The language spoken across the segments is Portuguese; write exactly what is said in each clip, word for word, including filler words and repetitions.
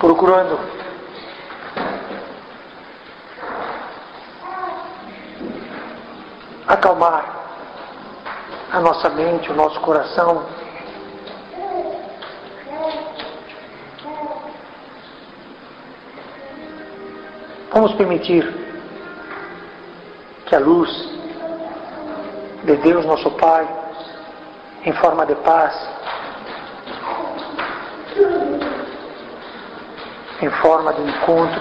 procurando acalmar a nossa mente, o nosso coração. Vamos permitir que a luz de Deus, nosso Pai, em forma de paz, em forma de encontro,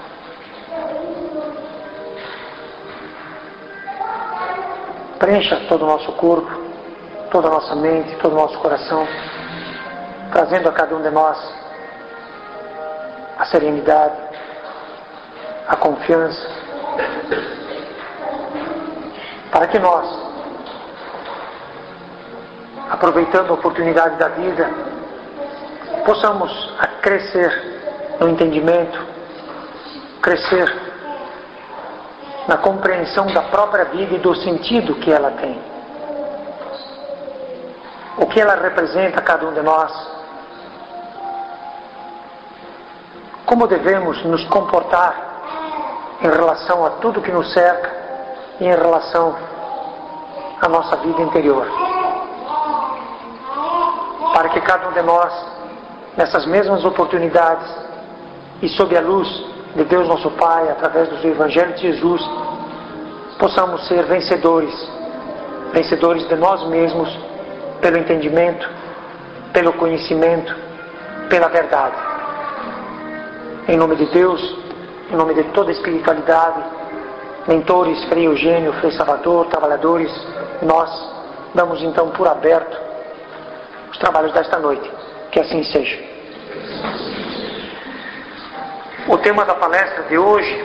preencha todo o nosso corpo, toda a nossa mente, todo o nosso coração, trazendo a cada um de nós a serenidade, a confiança, para que nós, aproveitando a oportunidade da vida, possamos crescer no entendimento, crescer na compreensão da própria vida e do sentido que ela tem, o que ela representa a cada um de nós, como devemos nos comportar em relação a tudo que nos cerca e em relação à nossa vida interior, para que cada um de nós, nessas mesmas oportunidades e sob a luz de Deus nosso Pai, através do Evangelho de Jesus, possamos ser vencedores, vencedores de nós mesmos, pelo entendimento, pelo conhecimento, pela verdade. Em nome de Deus, em nome de toda a espiritualidade, mentores, Frei Eugênio, Frei Salvador, trabalhadores, nós damos então por aberto os trabalhos desta noite. Que assim seja. O tema da palestra de hoje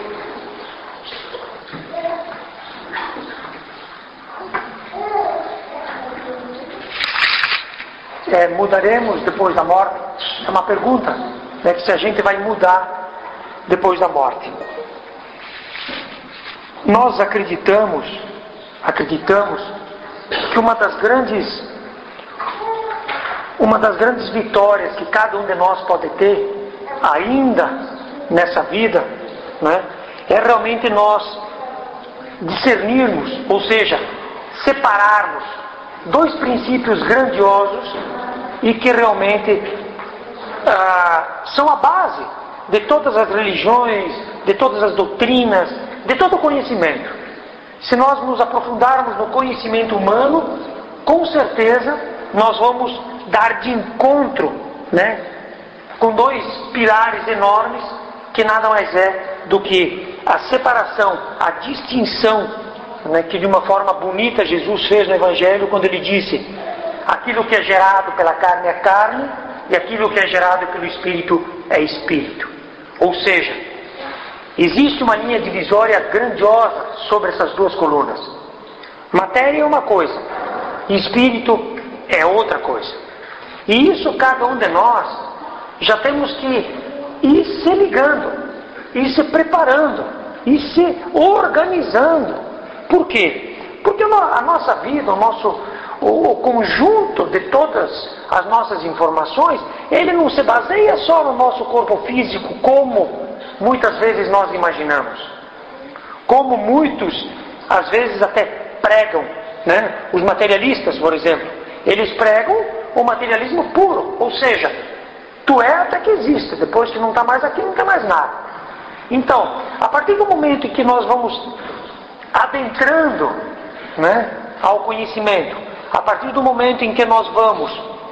é: mudaremos depois da morte? É uma pergunta, né, que se a gente vai mudar depois da morte. Nós acreditamos, acreditamos que uma das grandes, uma das grandes vitórias que cada um de nós pode ter ainda nessa vida, né, é realmente nós discernirmos, ou seja, separarmos dois princípios grandiosos e que realmente ah, são a base de todas as religiões, de todas as doutrinas, de todo o conhecimento. Se nós nos aprofundarmos no conhecimento humano, com certeza nós vamos dar de encontro, né, com dois pilares enormes, que nada mais é do que a separação, a distinção, né, que de uma forma bonita Jesus fez no Evangelho, quando ele disse: aquilo que é gerado pela carne é carne, e aquilo que é gerado pelo Espírito é Espírito. Ou seja, existe uma linha divisória grandiosa sobre essas duas colunas. Matéria é uma coisa, Espírito é outra coisa. E isso cada um de nós já temos que ir se ligando, ir se preparando, ir se organizando. Por quê? Porque a nossa vida, o nosso o conjunto de todas as nossas informações, ele não se baseia só no nosso corpo físico, como muitas vezes nós imaginamos. Como muitos, às vezes, até pregam, né? Os materialistas, por exemplo, eles pregam o materialismo puro, ou seja, tu é até que existe, depois que não está mais aqui, não tem mais nada. Então, a partir do momento em que nós vamos adentrando, né, ao conhecimento, a partir do momento em que nós vamos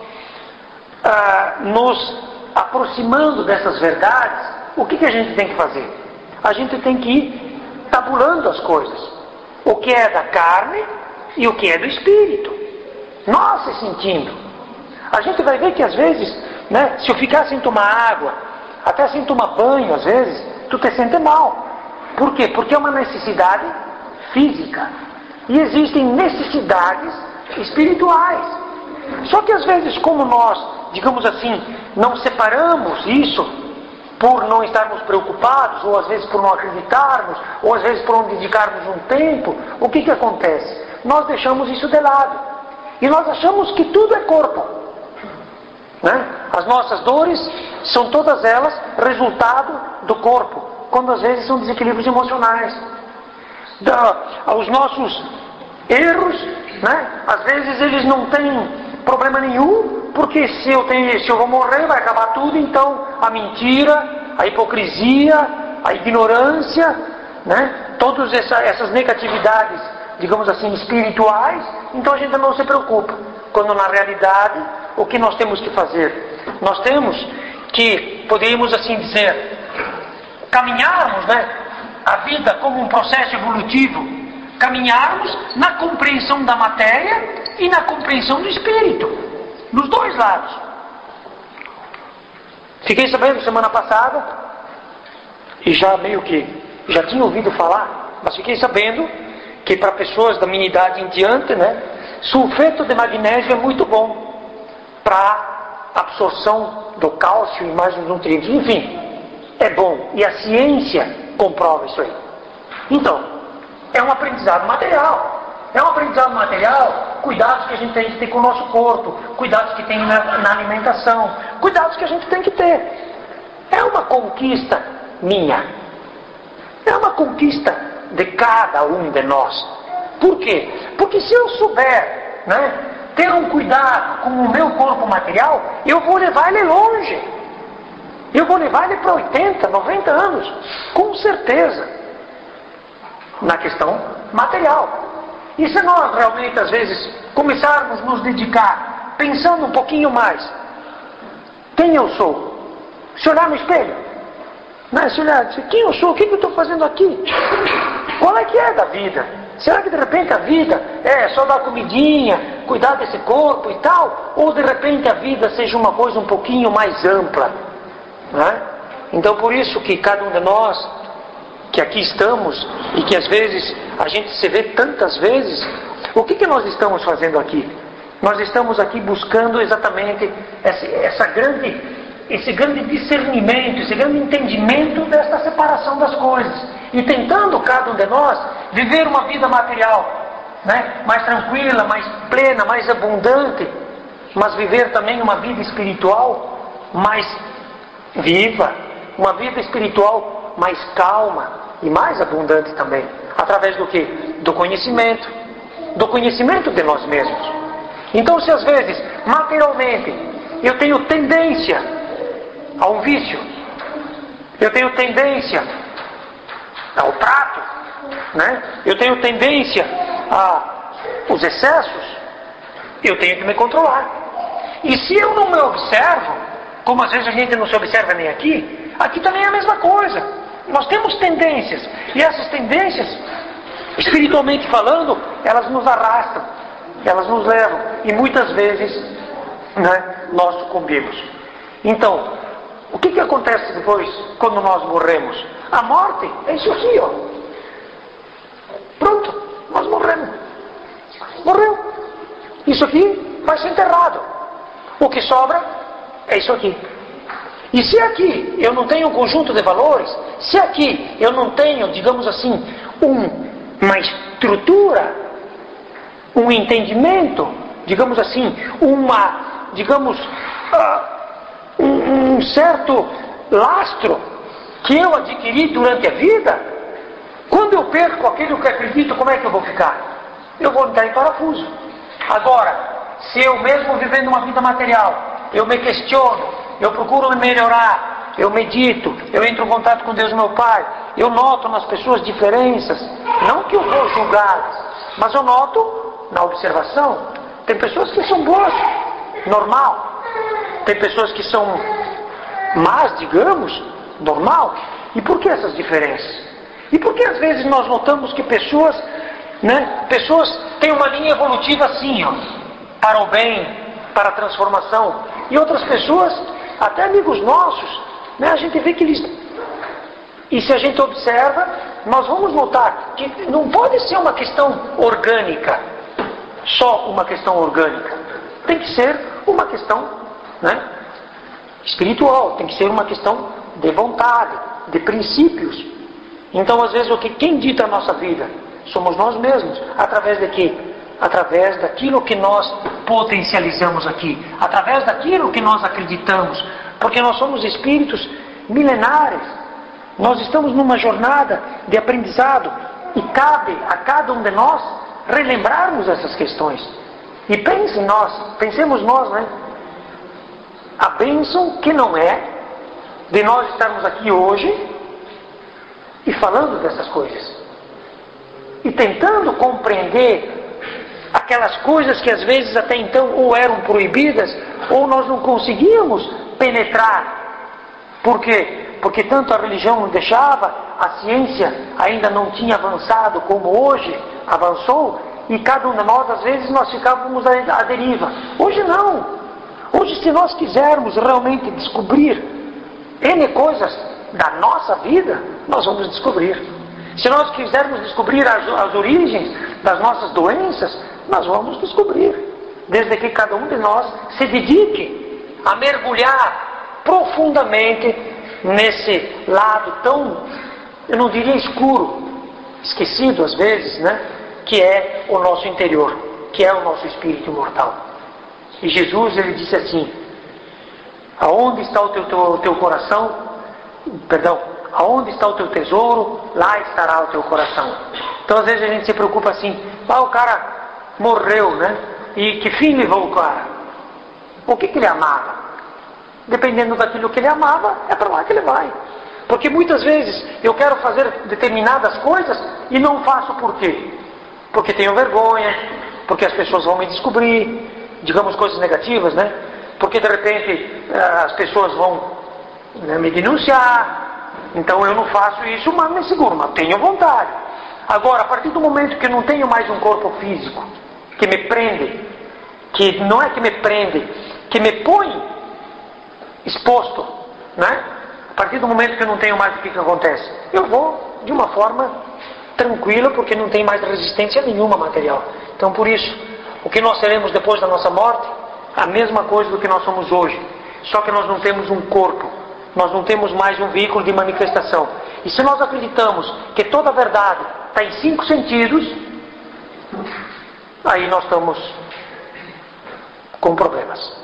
ah, nos aproximando dessas verdades, o que, que a gente tem que fazer? A gente tem que ir tabulando as coisas. O que é da carne e o que é do Espírito. Nós se sentindo. A gente vai ver que às vezes, né, se eu ficar sem tomar água, até sem tomar banho, às vezes, tu te sente mal. Por quê? Porque é uma necessidade física. E existem necessidades espirituais. Só que às vezes, como nós, digamos assim, não separamos isso por não estarmos preocupados, ou às vezes por não acreditarmos, ou às vezes por não dedicarmos um tempo, o que que acontece? Nós deixamos isso de lado. E nós achamos que tudo é corpo, né? As nossas dores são todas elas resultado do corpo, quando às vezes são desequilíbrios emocionais. Da, os nossos erros, né? Às vezes eles não têm problema nenhum, porque se eu, tenho, se eu vou morrer vai acabar tudo, então a mentira, a hipocrisia, a ignorância, né? Todas essa, essas negatividades, digamos assim, espirituais, então a gente não se preocupa. Quando na realidade, o que nós temos que fazer? Nós temos que, poderíamos assim dizer, caminharmos, né, a vida como um processo evolutivo, caminharmos na compreensão da matéria e na compreensão do espírito, nos dois lados. Fiquei sabendo semana passada, e já meio que, já tinha ouvido falar, mas fiquei sabendo que para pessoas da minha idade em diante, né, sulfeto de magnésio é muito bom para absorção do cálcio e mais os nutrientes. Enfim, é bom. E a ciência comprova isso aí. Então, é um aprendizado material. É um aprendizado material, cuidados que a gente tem que ter com o nosso corpo, cuidados que tem na, na alimentação, cuidados que a gente tem que ter. É uma conquista minha. É uma conquista de cada um de nós. Por quê? Porque se eu souber, né, ter um cuidado com o meu corpo material, eu vou levar ele longe. Eu vou levar ele para oitenta, noventa anos, com certeza, na questão material. E se nós realmente, às vezes, começarmos a nos dedicar, pensando um pouquinho mais, quem eu sou? Se olhar no espelho, né? Se olhar, dizer, quem eu sou? O que eu estou fazendo aqui? Qual é que é da vida? Será que de repente a vida é só dar comidinha, cuidar desse corpo e tal? Ou de repente a vida seja uma coisa um pouquinho mais ampla? Né? Então por isso que cada um de nós, que aqui estamos, e que às vezes a gente se vê tantas vezes, o que, que nós estamos fazendo aqui? Nós estamos aqui buscando exatamente essa, essa grande, esse grande discernimento, esse grande entendimento dessa separação das coisas. E tentando, cada um de nós, viver uma vida material, né, mais tranquila, mais plena, mais abundante, mas viver também uma vida espiritual mais viva, uma vida espiritual mais calma e mais abundante também. Através do quê? Do conhecimento. Do conhecimento de nós mesmos. Então, se às vezes, materialmente, eu tenho tendência a um vício, eu tenho tendência ao trato, né? Eu tenho tendência aos excessos, eu tenho que me controlar. E se eu não me observo, como às vezes a gente não se observa nem aqui, aqui também é a mesma coisa. Nós temos tendências, e essas tendências, espiritualmente falando, elas nos arrastam, elas nos levam, e muitas vezes, né, nós sucumbimos. Então, o que, que acontece depois, quando nós morremos? A morte é isso aqui, ó. Pronto, nós morremos. Morreu. Isso aqui vai ser enterrado. O que sobra é isso aqui. E se aqui eu não tenho um conjunto de valores, se aqui eu não tenho, digamos assim, um, uma estrutura, um entendimento, digamos assim, uma, digamos, uh, um, um certo lastro que eu adquiri durante a vida, quando eu perco aquilo que acredito, como é que eu vou ficar? Eu vou entrar em parafuso. Agora, se eu mesmo vivendo uma vida material, eu me questiono, eu procuro me melhorar, eu medito, eu entro em contato com Deus meu Pai, eu noto nas pessoas diferenças, não que eu vou julgá-las, mas eu noto na observação. Tem pessoas que são boas, normal. Tem pessoas que são más, digamos, normal. E por que essas diferenças? E por que às vezes nós notamos que pessoas, né, pessoas têm uma linha evolutiva assim, ó, para o bem, para a transformação, e outras pessoas, até amigos nossos, né, a gente vê que eles... E se a gente observa, nós vamos notar que não pode ser uma questão orgânica, só uma questão orgânica. Tem que ser uma questão, né, espiritual, tem que ser uma questão de vontade, de princípios. Então, às vezes, o que quem dita a nossa vida somos nós mesmos, através de quê? através daquilo que nós potencializamos aqui, através daquilo que nós acreditamos, porque nós somos espíritos milenares, nós estamos numa jornada de aprendizado e cabe a cada um de nós relembrarmos essas questões. E pensem nós, pensemos nós, né? A bênção que não é de nós estarmos aqui hoje e falando dessas coisas e tentando compreender aquelas coisas que às vezes até então ou eram proibidas ou nós não conseguíamos penetrar. Por quê? Porque tanto a religião não deixava, a ciência ainda não tinha avançado como hoje avançou, e cada um de nós às vezes nós ficávamos à deriva. Hoje não. Hoje, se nós quisermos realmente descobrir N coisas da nossa vida, nós vamos descobrir. Se nós quisermos descobrir as, as origens das nossas doenças, nós vamos descobrir. Desde que cada um de nós se dedique a mergulhar profundamente nesse lado tão, eu não diria escuro, esquecido às vezes, né? Que é o nosso interior, que é o nosso espírito imortal. E Jesus, ele disse assim: aonde está o teu, teu, o teu coração, perdão, aonde está o teu tesouro, lá estará o teu coração. Então às vezes a gente se preocupa assim, ah, o cara morreu, né? E que fim levou o cara? O que, que ele amava? Dependendo daquilo que ele amava, é para lá que ele vai. Porque muitas vezes eu quero fazer determinadas coisas e não faço por quê? Porque tenho vergonha, porque as pessoas vão me descobrir, digamos coisas negativas, né? Porque de repente as pessoas vão, né, me denunciar, então eu não faço isso, mas me seguro, mas tenho vontade. Agora, a partir do momento que eu não tenho mais um corpo físico que me prende, que não é que me prende, que me põe exposto, né? A partir do momento que eu não tenho mais, o que, que acontece? Eu vou de uma forma tranquila, porque não tem mais resistência nenhuma material. Então, por isso, o que nós seremos depois da nossa morte, a mesma coisa do que nós somos hoje. Só que nós não temos um corpo, nós não temos mais um veículo de manifestação. E se nós acreditamos que toda a verdade está em cinco sentidos, aí nós estamos com problemas.